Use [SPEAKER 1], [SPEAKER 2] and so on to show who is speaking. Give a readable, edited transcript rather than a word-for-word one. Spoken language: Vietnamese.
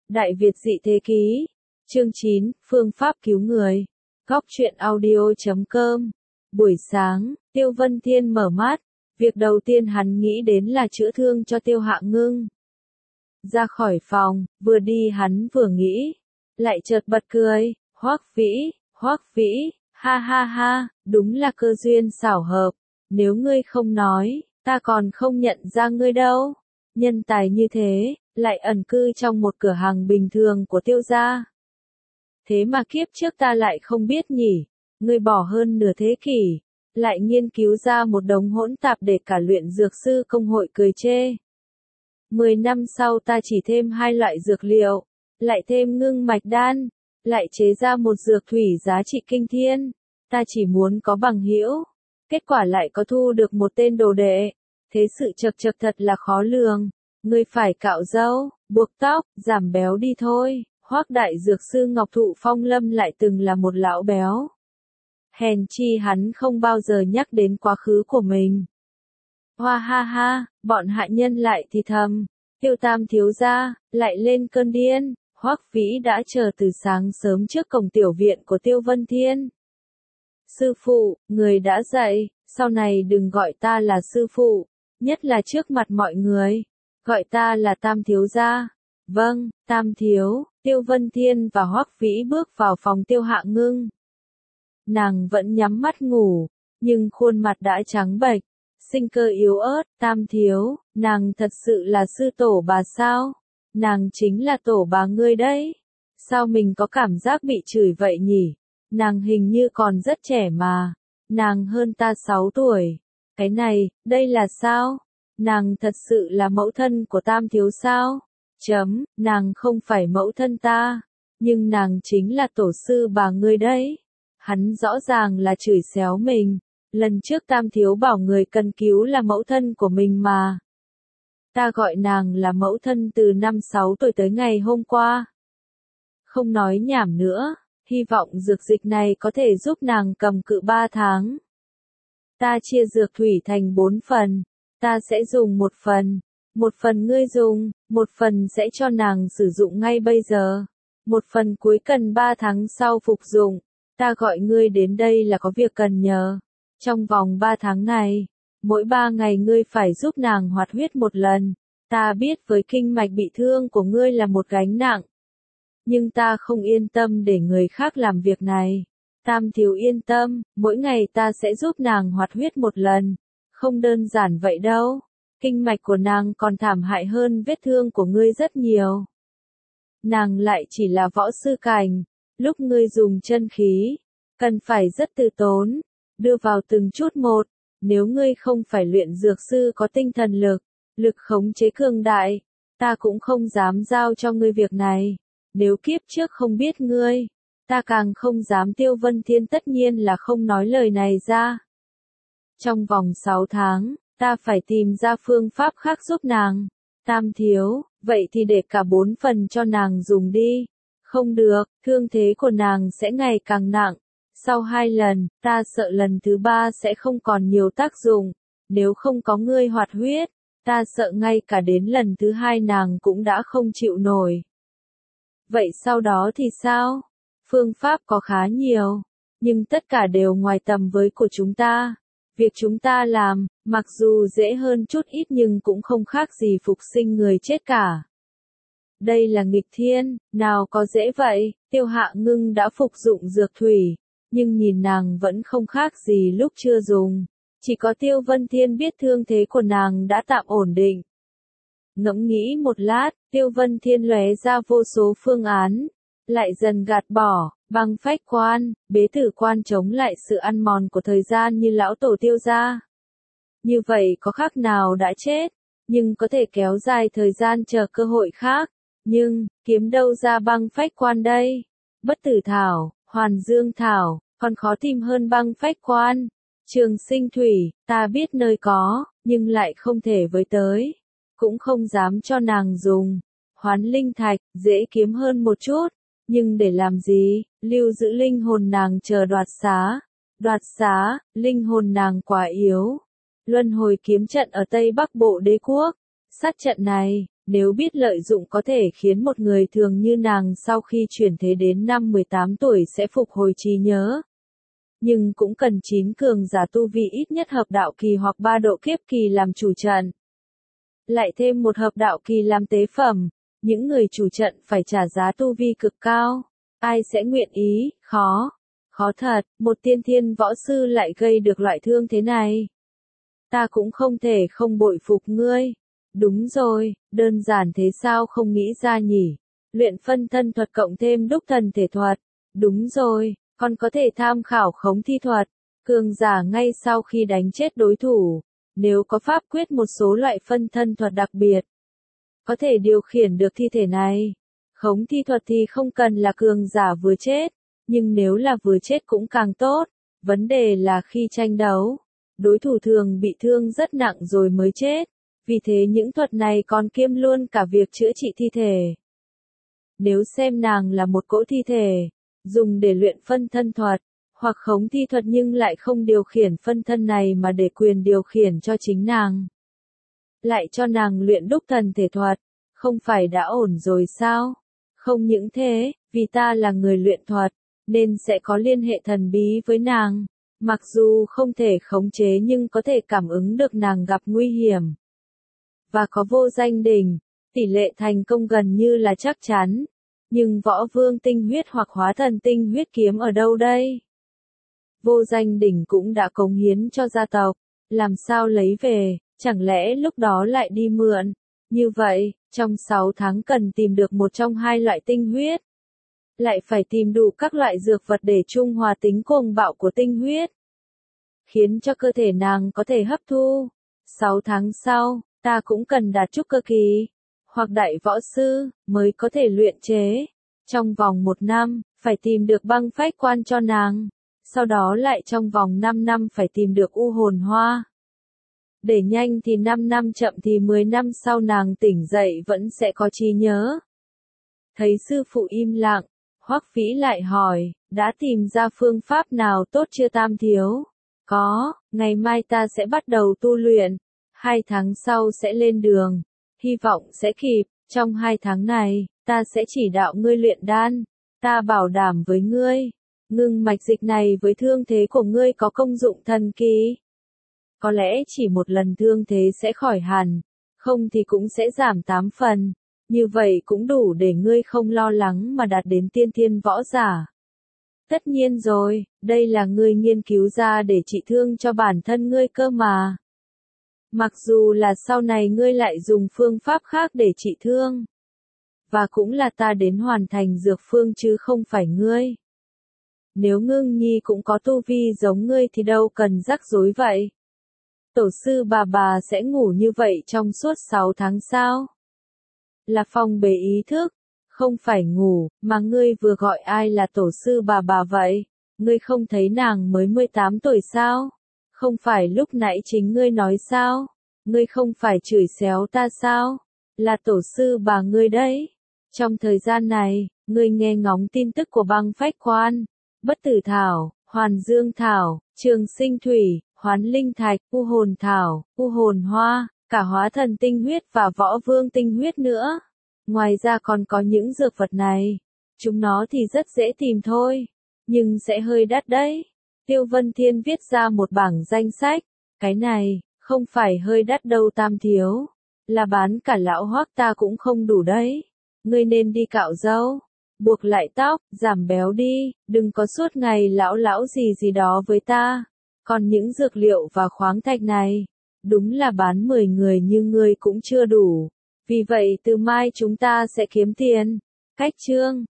[SPEAKER 1] Đại Việt dị thế ký. Chương 9, phương pháp cứu người. Góc truyện audio.com. Buổi sáng, Tiêu Vân Thiên mở mắt. Việc đầu tiên hắn nghĩ đến là chữa thương cho Tiêu Hạ Ngưng. Ra khỏi phòng, vừa đi hắn vừa nghĩ. Lại chợt bật cười. Hoắc Vĩ, ha ha ha, đúng là cơ duyên xảo hợp. Nếu ngươi không nói, ta còn không nhận ra ngươi đâu. Nhân tài như thế, lại ẩn cư trong một cửa hàng bình thường của Tiêu gia. Thế mà kiếp trước ta lại không biết nhỉ, ngươi bỏ hơn nửa thế kỷ, lại nghiên cứu ra một đống hỗn tạp để cả luyện dược sư công hội cười chê. 10 năm sau ta chỉ thêm 2 loại dược liệu, lại thêm ngưng mạch đan, lại chế ra một dược thủy giá trị kinh thiên. Ta chỉ muốn có bằng hữu, kết quả lại có thu được một tên đồ đệ. Thế sự chật chật thật là khó lường. Ngươi phải cạo râu, buộc tóc, giảm béo đi thôi. Hoắc đại dược sư Ngọc Thụ Phong Lâm lại từng là một lão béo. Hèn chi hắn không bao giờ nhắc đến quá khứ của mình. Hoa ha ha, bọn hạ nhân lại thì thầm. Tiêu Tam thiếu gia lại lên cơn điên. Hoắc Vĩ đã chờ từ sáng sớm trước cổng tiểu viện của Tiêu Vân Thiên. Sư phụ, người đã dậy, sau này đừng gọi ta là sư phụ, nhất là trước mặt mọi người. Gọi ta là Tam thiếu gia. Vâng, Tam thiếu. Tiêu Vân Thiên và Hoắc Vĩ bước vào phòng Tiêu Hạ Ngưng. Nàng vẫn nhắm mắt ngủ, nhưng khuôn mặt đã trắng bệch, sinh cơ yếu ớt. Tam thiếu, nàng thật sự là sư tổ bà sao? Nàng chính là tổ bà ngươi đấy. Sao mình có cảm giác bị chửi vậy nhỉ? Nàng hình như còn rất trẻ mà. Nàng hơn ta 6 tuổi. Cái này, đây là sao? Nàng thật sự là mẫu thân của Tam thiếu sao? Nàng không phải mẫu thân ta, nhưng nàng chính là tổ sư bà ngươi đấy. Hắn rõ ràng là chửi xéo mình. Lần trước Tam thiếu bảo người cần cứu là mẫu thân của mình mà. Ta gọi nàng là mẫu thân từ năm 6 tuổi tới ngày hôm qua. Không nói nhảm nữa, hy vọng dược dịch này có thể giúp nàng cầm cự 3 tháng. Ta chia dược thủy thành 4 phần, ta sẽ dùng 1 phần. 1 phần ngươi dùng, 1 phần sẽ cho nàng sử dụng ngay bây giờ. 1 phần cuối cần 3 tháng sau phục dụng. Ta gọi ngươi đến đây là có việc cần nhờ. Trong vòng 3 tháng này, mỗi 3 ngày ngươi phải giúp nàng hoạt huyết 1 lần. Ta biết với kinh mạch bị thương của ngươi là một gánh nặng. Nhưng ta không yên tâm để người khác làm việc này. Tam thiếu yên tâm, mỗi ngày ta sẽ giúp nàng hoạt huyết 1 lần. Không đơn giản vậy đâu. Kinh mạch của nàng còn thảm hại hơn vết thương của ngươi rất nhiều. Nàng lại chỉ là võ sư cảnh. Lúc ngươi dùng chân khí, cần phải rất từ tốn, đưa vào từng chút một. Nếu ngươi không phải luyện dược sư có tinh thần lực khống chế cường đại, ta cũng không dám giao cho ngươi việc này. Nếu kiếp trước không biết ngươi, ta càng không dám. Tiêu Vân Thiên tất nhiên là không nói lời này ra. Trong vòng 6 tháng, ta phải tìm ra phương pháp khác giúp nàng. Tam thiếu, vậy thì để cả 4 phần cho nàng dùng đi. Không được, thương thế của nàng sẽ ngày càng nặng. Sau 2 lần, ta sợ lần thứ 3 sẽ không còn nhiều tác dụng. Nếu không có ngươi hoạt huyết, ta sợ ngay cả đến lần thứ 2 nàng cũng đã không chịu nổi. Vậy sau đó thì sao? Phương pháp có khá nhiều, nhưng tất cả đều ngoài tầm với của chúng ta. Việc chúng ta làm, mặc dù dễ hơn chút ít nhưng cũng không khác gì phục sinh người chết cả. Đây là nghịch thiên, nào có dễ vậy. Tiêu Hạ Ngưng đã phục dụng dược thủy, nhưng nhìn nàng vẫn không khác gì lúc chưa dùng. Chỉ có Tiêu Vân Thiên biết thương thế của nàng đã tạm ổn định. Ngẫm nghĩ một lát, Tiêu Vân Thiên lóe ra vô số phương án, lại dần gạt bỏ. Băng phách quan, bế tử quan chống lại sự ăn mòn của thời gian như lão tổ Tiêu gia. Như vậy có khác nào đã chết, nhưng có thể kéo dài thời gian chờ cơ hội khác. Nhưng, kiếm đâu ra băng phách quan đây? Bất tử thảo, hoàn dương thảo, còn khó tìm hơn băng phách quan. Trường sinh thủy, ta biết nơi có, nhưng lại không thể với tới. Cũng không dám cho nàng dùng. Hoán linh thạch, dễ kiếm hơn một chút. Nhưng để làm gì? Lưu giữ linh hồn nàng chờ đoạt xá. Đoạt xá, linh hồn nàng quá yếu. Luân hồi kiếm trận ở Tây Bắc Bộ Đế quốc. Sát trận này, nếu biết lợi dụng có thể khiến một người thường như nàng sau khi chuyển thế đến năm 18 tuổi sẽ phục hồi trí nhớ. Nhưng cũng cần 9 cường giả tu vi ít nhất hợp đạo kỳ hoặc 3 độ kiếp kỳ làm chủ trận. Lại thêm một hợp đạo kỳ làm tế phẩm, những người chủ trận phải trả giá tu vi cực cao. Ai sẽ nguyện ý, khó thật, một tiên thiên võ sư lại gây được loại thương thế này. Ta cũng không thể không bội phục ngươi. Đúng rồi, đơn giản thế sao không nghĩ ra nhỉ? Luyện phân thân thuật cộng thêm đúc thần thể thuật. Đúng rồi, còn có thể tham khảo khống thi thuật. Cường giả ngay sau khi đánh chết đối thủ, nếu có pháp quyết một số loại phân thân thuật đặc biệt, có thể điều khiển được thi thể này. Khống thi thuật thì không cần là cường giả vừa chết, nhưng nếu là vừa chết cũng càng tốt. Vấn đề là khi tranh đấu, đối thủ thường bị thương rất nặng rồi mới chết. Vì thế những thuật này còn kiêm luôn cả việc chữa trị thi thể. Nếu xem nàng là một cỗ thi thể, dùng để luyện phân thân thuật, hoặc khống thi thuật nhưng lại không điều khiển phân thân này mà để quyền điều khiển cho chính nàng. Lại cho nàng luyện đúc thần thể thuật, không phải đã ổn rồi sao? Không những thế, vì ta là người luyện thuật, nên sẽ có liên hệ thần bí với nàng. Mặc dù không thể khống chế nhưng có thể cảm ứng được nàng gặp nguy hiểm. Và có vô danh đỉnh, tỷ lệ thành công gần như là chắc chắn. Nhưng võ vương tinh huyết hoặc hóa thần tinh huyết kiếm ở đâu đây? Vô danh đỉnh cũng đã cống hiến cho gia tộc, làm sao lấy về, chẳng lẽ lúc đó lại đi mượn? Như vậy, trong 6 tháng cần tìm được một trong hai loại tinh huyết. Lại phải tìm đủ các loại dược vật để trung hòa tính cuồng bạo của tinh huyết, khiến cho cơ thể nàng có thể hấp thu. 6 tháng sau, ta cũng cần đạt trúc cơ kỳ, hoặc đại võ sư, mới có thể luyện chế. Trong vòng 1 năm, phải tìm được băng phách quan cho nàng. Sau đó lại trong vòng 5 năm phải tìm được u hồn hoa. Để nhanh thì 5 năm, chậm thì 10 năm sau nàng tỉnh dậy vẫn sẽ có trí nhớ. Thấy sư phụ im lặng, Hoắc Vĩ lại hỏi, đã tìm ra phương pháp nào tốt chưa Tam thiếu? Có, ngày mai ta sẽ bắt đầu tu luyện. 2 tháng sau sẽ lên đường. Hy vọng sẽ kịp, trong 2 tháng này, ta sẽ chỉ đạo ngươi luyện đan. Ta bảo đảm với ngươi, ngưng mạch dịch này với thương thế của ngươi có công dụng thần kỳ. Có lẽ chỉ một lần thương thế sẽ khỏi hẳn, không thì cũng sẽ giảm 8 phần. Như vậy cũng đủ để ngươi không lo lắng mà đạt đến tiên thiên võ giả. Tất nhiên rồi, đây là ngươi nghiên cứu ra để trị thương cho bản thân ngươi cơ mà. Mặc dù là sau này ngươi lại dùng phương pháp khác để trị thương. Và cũng là ta đến hoàn thành dược phương chứ không phải ngươi. Nếu Ngưng Nhi cũng có tu vi giống ngươi thì đâu cần rắc rối vậy. Tổ sư bà sẽ ngủ như vậy trong suốt 6 tháng sao? Là phong bế ý thức, không phải ngủ, mà ngươi vừa gọi ai là tổ sư bà vậy? Ngươi không thấy nàng mới 18 tuổi sao? Không phải lúc nãy chính ngươi nói sao? Ngươi không phải chửi xéo ta sao? Là tổ sư bà ngươi đấy. Trong thời gian này, ngươi nghe ngóng tin tức của băng phách quan, bất tử thảo, hoàn dương thảo, trường sinh thủy, hoán linh thạch, u hồn thảo, u hồn hoa, cả hóa thần tinh huyết và võ vương tinh huyết nữa. Ngoài ra còn có những dược vật này. Chúng nó thì rất dễ tìm thôi, nhưng sẽ hơi đắt đấy. Tiêu Vân Thiên viết ra một bảng danh sách. Cái này, không phải hơi đắt đâu Tam thiếu. Là bán cả lão Hoắc ta cũng không đủ đấy. Ngươi nên đi cạo râu, buộc lại tóc, giảm béo đi, đừng có suốt ngày lão gì đó với ta. Còn những dược liệu và khoáng thạch này, đúng là bán 10 người như ngươi cũng chưa đủ. Vì vậy từ mai chúng ta sẽ kiếm tiền. Cách chương